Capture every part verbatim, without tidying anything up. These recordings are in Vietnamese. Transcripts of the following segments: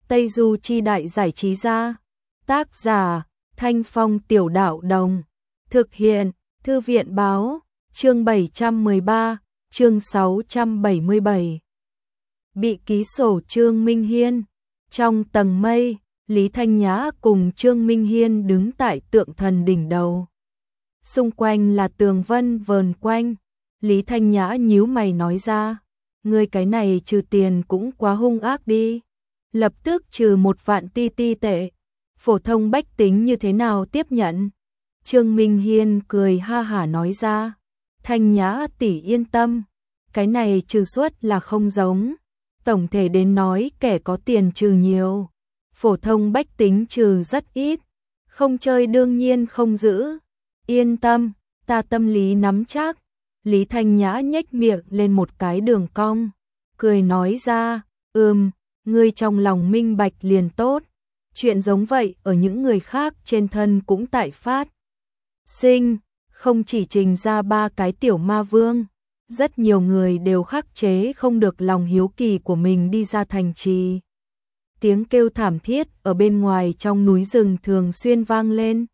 Tây Du Chi Đại Giải Trí Gia. Tác giả Thanh Phong Tiểu Đạo Đồng. Thực hiện Thư viện Báo. Chương bảy trăm mười ba, chương sáu trăm bảy mươi bảy. Bị ký sổ Trương Minh Hiên. Trong tầng mây, Lý Thanh Nhã cùng Trương Minh Hiên đứng tại tượng thần đỉnh đầu. Xung quanh là tường vân vờn quanh. Lý Thanh Nhã nhíu mày nói ra, ngươi cái này trừ tiền cũng quá hung ác đi. Lập tức trừ một vạn ti ti tệ. Phổ thông bách tính như thế nào tiếp nhận? Trương Minh Hiên cười ha hả nói ra, Thanh Nhã tỷ yên tâm, cái này trừ suất là không giống. Tổng thể đến nói kẻ có tiền trừ nhiều, phổ thông bách tính trừ rất ít. Không chơi đương nhiên không giữ. Yên tâm, ta tâm lý nắm chắc. Lý Thanh Nhã nhếch miệng lên một cái đường cong, cười nói ra, ừm, ngươi trong lòng minh bạch liền tốt. Chuyện giống vậy ở những người khác trên thân cũng tại phát sinh, không chỉ Trình ra ba cái tiểu ma vương. Rất nhiều người đều khắc chế không được lòng hiếu kỳ của mình đi ra thành trì. Tiếng kêu thảm thiết ở bên ngoài trong núi rừng thường xuyên vang lên.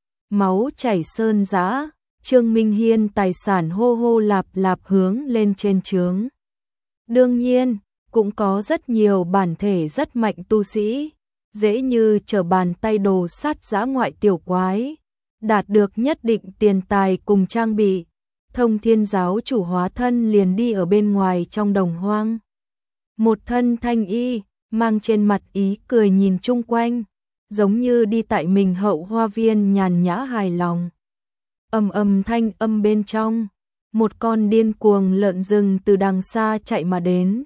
Máu chảy sơn dã, Trương Minh Hiên tài sản hô hô lạp lạp hướng lên trên trướng. Đương nhiên, cũng có rất nhiều bản thể rất mạnh tu sĩ, dễ như trở bàn tay đồ sát dã ngoại tiểu quái, đạt được nhất định tiền tài cùng trang bị. Thông Thiên giáo chủ hóa thân liền đi ở bên ngoài trong đồng hoang. Một thân thanh y, mang trên mặt ý cười nhìn chung quanh, giống như đi tại mình hậu hoa viên nhàn nhã hài lòng. Ầm ầm thanh âm bên trong, một con điên cuồng lợn rừng từ đằng xa chạy mà đến.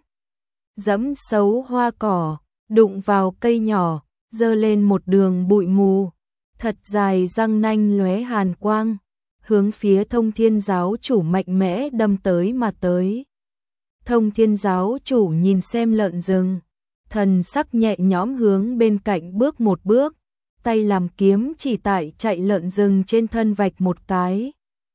Dẫm xấu hoa cỏ, đụng vào cây nhỏ, dơ lên một đường bụi mù, thật dài răng nanh lóe hàn quang, hướng phía Thông Thiên giáo chủ mạnh mẽ đâm tới mà tới. Thông Thiên giáo chủ nhìn xem lợn rừng, thần sắc nhẹ nhõm hướng bên cạnh bước một bước, tay làm kiếm chỉ tại chạy lợn rừng trên thân vạch một cái.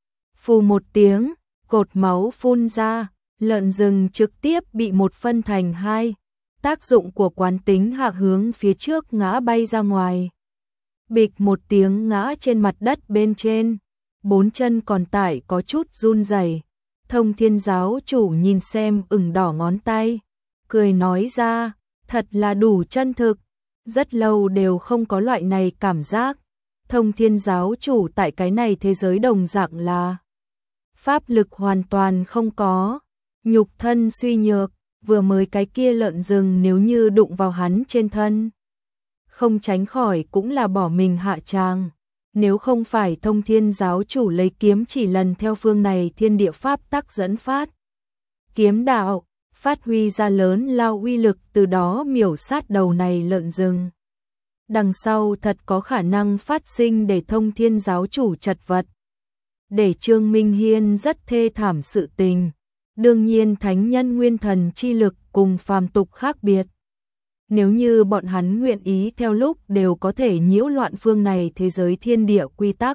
Phù một tiếng, cột máu phun ra, lợn rừng trực tiếp bị một phân thành hai, tác dụng của quán tính hạ hướng phía trước ngã bay ra ngoài. Bịch một tiếng ngã trên mặt đất bên trên, bốn chân còn tại có chút run rẩy. Thông Thiên giáo chủ nhìn xem ửng đỏ ngón tay, cười nói ra, thật là đủ chân thực, rất lâu đều không có loại này cảm giác. Thông Thiên giáo chủ tại cái này thế giới đồng dạng là pháp lực hoàn toàn không có, nhục thân suy nhược, vừa mới cái kia lợn rừng nếu như đụng vào hắn trên thân, không tránh khỏi cũng là bỏ mình hạ tràng. Nếu không phải Thông Thiên giáo chủ lấy kiếm chỉ lần theo phương này thiên địa pháp tắc dẫn phát kiếm đạo, phát huy ra lớn lao uy lực, từ đó miểu sát đầu này lợn rừng. Đằng sau thật có khả năng phát sinh để Thông Thiên giáo chủ chật vật, để Trương Minh Hiên rất thê thảm sự tình. Đương nhiên thánh nhân nguyên thần chi lực cùng phàm tục khác biệt. Nếu như bọn hắn nguyện ý theo lúc đều có thể nhiễu loạn phương này thế giới thiên địa quy tắc,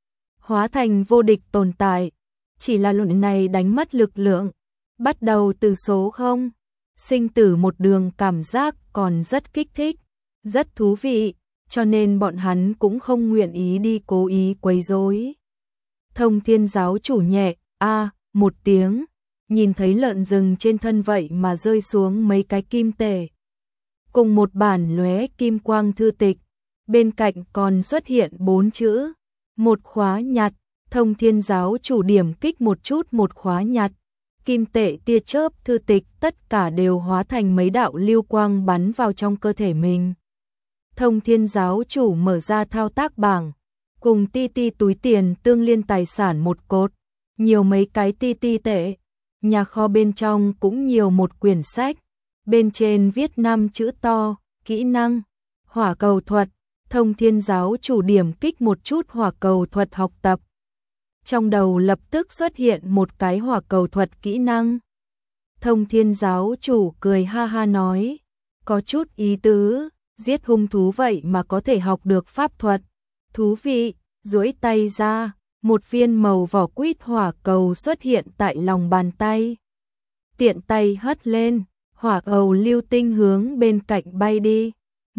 hóa thành vô địch tồn tại. Chỉ là luận này đánh mất lực lượng, bắt đầu từ số không, sinh tử một đường cảm giác còn rất kích thích, rất thú vị, cho nên bọn hắn cũng không nguyện ý đi cố ý quấy rối. Thông Thiên giáo chủ nhẹ a một tiếng, nhìn thấy lợn rừng trên thân vậy mà rơi xuống mấy cái kim tệ, cùng một bản lóe kim quang thư tịch, bên cạnh còn xuất hiện bốn chữ, một khóa nhặt. Thông Thiên giáo chủ điểm kích một chút một khóa nhặt, kim tệ tia chớp thư tịch tất cả đều hóa thành mấy đạo lưu quang bắn vào trong cơ thể mình. Thông Thiên giáo chủ mở ra thao tác bảng, cùng ti ti túi tiền tương liên tài sản một cột, nhiều mấy cái ti ti tệ. Nhà kho bên trong cũng nhiều một quyển sách, bên trên viết năm chữ to, kỹ năng, hỏa cầu thuật. Thông Thiên giáo chủ điểm kích một chút hỏa cầu thuật học tập. Trong đầu lập tức xuất hiện một cái hỏa cầu thuật kỹ năng. Thông Thiên giáo chủ cười ha ha nói, có chút ý tứ, giết hung thú vậy mà có thể học được pháp thuật. Thú vị, duỗi tay ra, một viên màu vỏ quýt hỏa cầu xuất hiện tại lòng bàn tay. Tiện tay hất lên, hỏa cầu lưu tinh hướng bên cạnh bay đi.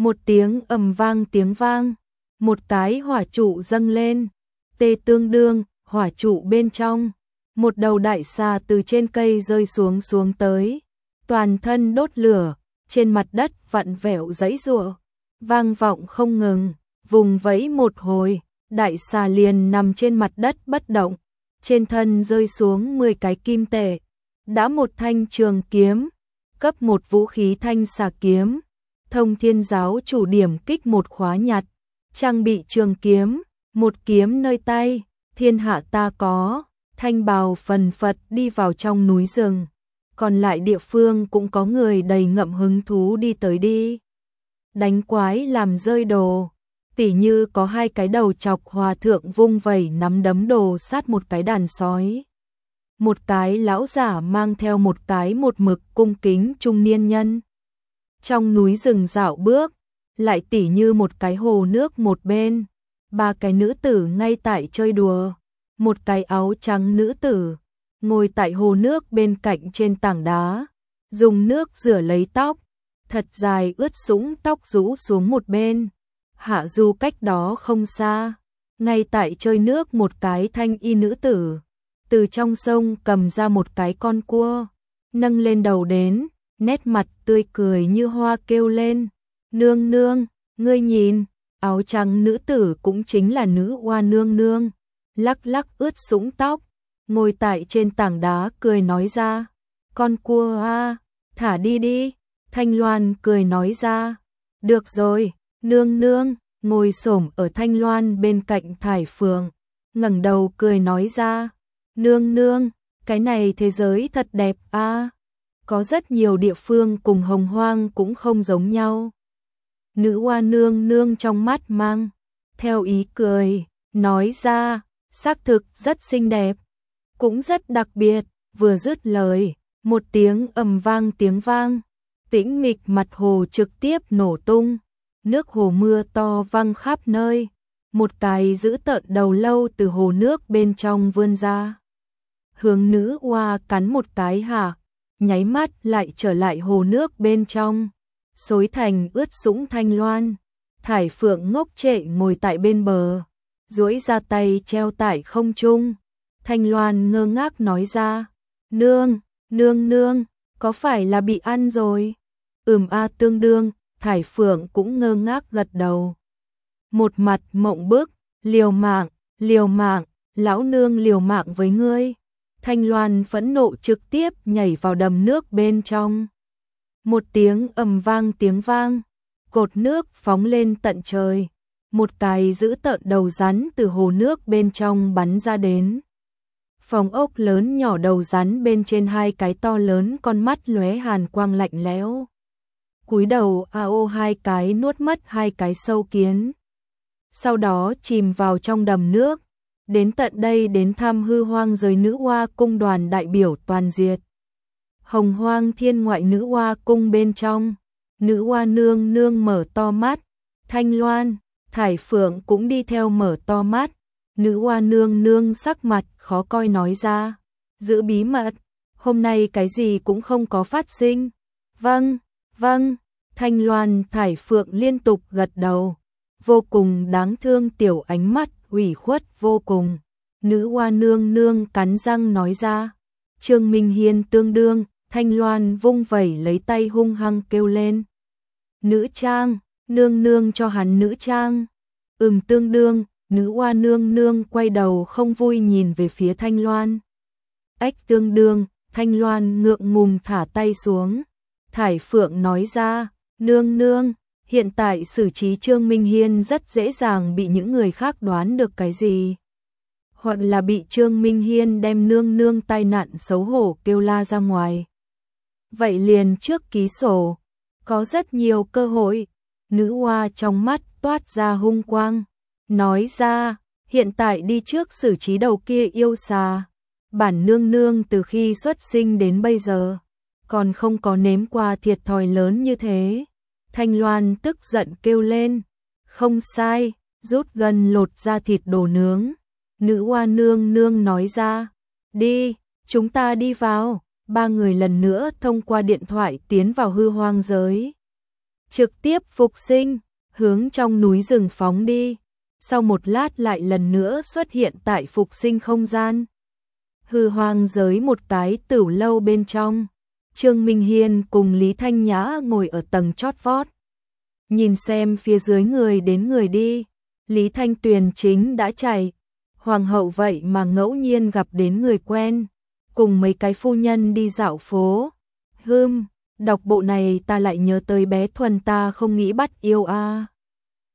Một tiếng ầm vang tiếng vang, một cái hỏa trụ dâng lên, tê tương đương, hỏa trụ bên trong, một đầu đại xà từ trên cây rơi xuống xuống tới, toàn thân đốt lửa, trên mặt đất vặn vẹo giãy giụa, vang vọng không ngừng, vùng vẫy một hồi, đại xà liền nằm trên mặt đất bất động, trên thân rơi xuống mười cái kim tệ, đã một thanh trường kiếm, cấp một vũ khí thanh xà kiếm, Thông Thiên giáo chủ điểm kích một khóa nhặt, trang bị trường kiếm, một kiếm nơi tay, thiên hạ ta có, thanh bào phần phật đi vào trong núi rừng, còn lại địa phương cũng có người đầy ngậm hứng thú đi tới đi. Đánh quái làm rơi đồ, tỉ như có hai cái đầu chọc hòa thượng vung vẩy nắm đấm đồ sát một cái đàn sói. Một cái lão giả mang theo một cái một mực cung kính trung niên nhân. Trong núi rừng dạo bước, lại tỉ như một cái hồ nước một bên, ba cái nữ tử ngay tại chơi đùa, một cái áo trắng nữ tử, ngồi tại hồ nước bên cạnh trên tảng đá, dùng nước rửa lấy tóc, thật dài ướt sũng tóc rũ xuống một bên. Hạ Du cách đó không xa, ngay tại chơi nước một cái thanh y nữ tử, từ trong sông cầm ra một cái con cua, nâng lên đầu đến, nét mặt tươi cười như hoa kêu lên, nương nương, ngươi nhìn, áo trắng nữ tử cũng chính là nữ oa nương nương, lắc lắc ướt sũng tóc, ngồi tại trên tảng đá cười nói ra, con cua a, thả đi đi, Thanh Loan cười nói ra, được rồi, nương nương, ngồi xổm ở Thanh Loan bên cạnh Thải Phượng, ngẩng đầu cười nói ra, nương nương, cái này thế giới thật đẹp a, có rất nhiều địa phương cùng Hồng Hoang cũng không giống nhau. Nữ oa nương nương trong mắt mang theo ý cười, nói ra, xác thực rất xinh đẹp, cũng rất đặc biệt, vừa dứt lời, một tiếng ầm vang tiếng vang, tĩnh mịch mặt hồ trực tiếp nổ tung, nước hồ mưa to văng khắp nơi, một cái dữ tợn đầu lâu từ hồ nước bên trong vươn ra. Hướng nữ oa cắn một cái hạ, nháy mắt lại trở lại hồ nước bên trong, xối thành ướt sũng Thanh Loan. Thải Phượng ngốc trệ ngồi tại bên bờ, duỗi ra tay treo tại không trung. Thanh Loan ngơ ngác nói ra, nương, nương nương, có phải là bị ăn rồi? Ừm a tương đương, Thải Phượng cũng ngơ ngác gật đầu. Một mặt mộng bức, liều mạng, liều mạng, lão nương liều mạng với ngươi. Thanh Loan phẫn nộ trực tiếp nhảy vào đầm nước bên trong. Một tiếng ầm vang tiếng vang, cột nước phóng lên tận trời, một cái dữ tợn đầu rắn từ hồ nước bên trong bắn ra đến. Phòng ốc lớn nhỏ đầu rắn bên trên hai cái to lớn con mắt lóe hàn quang lạnh lẽo. Cúi đầu ao hai cái nuốt mất hai cái sâu kiến. Sau đó chìm vào trong đầm nước, đến tận đây đến thăm hư hoang giới nữ oa cung đoàn đại biểu toàn diệt. Hồng Hoang thiên ngoại nữ oa cung bên trong, nữ oa nương nương mở to mắt, Thanh Loan, Thải Phượng cũng đi theo mở to mắt, nữ oa nương nương sắc mặt khó coi nói ra, giữ bí mật, hôm nay cái gì cũng không có phát sinh. Vâng, vâng, Thanh Loan Thải Phượng liên tục gật đầu, vô cùng đáng thương tiểu ánh mắt ủy khuất vô cùng. Nữ oa nương nương cắn răng nói ra, Trương Minh Hiên tương đương, Thanh Loan vung vẩy lấy tay hung hăng kêu lên. Nữ trang, nương nương cho hắn nữ trang. Ừm tương đương, nữ oa nương nương quay đầu không vui nhìn về phía Thanh Loan. Ách tương đương, Thanh Loan ngượng ngùng thả tay xuống. Thải Phượng nói ra, nương nương, hiện tại xử trí Trương Minh Hiên rất dễ dàng bị những người khác đoán được cái gì. Hoặc là bị Trương Minh Hiên đem nương nương tai nạn xấu hổ kêu la ra ngoài. Vậy liền trước ký sổ, có rất nhiều cơ hội. Nữ oa trong mắt toát ra hung quang, nói ra, hiện tại đi trước xử trí đầu kia yêu xà. Bản nương nương từ khi xuất sinh đến bây giờ, còn không có nếm qua thiệt thòi lớn như thế. Thanh Loan tức giận kêu lên, không sai, rút gần lột ra thịt đồ nướng. Nữ oa nương nương nói ra, đi, chúng ta đi vào. Ba người lần nữa thông qua điện thoại tiến vào hư hoang giới. trực tiếp phục sinh, hướng trong núi rừng phóng đi. Sau một lát lại lần nữa xuất hiện tại phục sinh không gian. Hư hoang giới một cái tửu lâu bên trong. Trương Minh Hiên cùng Lý Thanh Nhã ngồi ở tầng chót vót. Nhìn xem phía dưới người đến người đi. Lý Thanh Tuyền chính đã chạy. Hoàng hậu vậy mà ngẫu nhiên gặp đến người quen. Cùng mấy cái phu nhân đi dạo phố. Hưm, đọc bộ này ta lại nhớ tới bé Thuần ta không nghĩ bắt yêu a. À.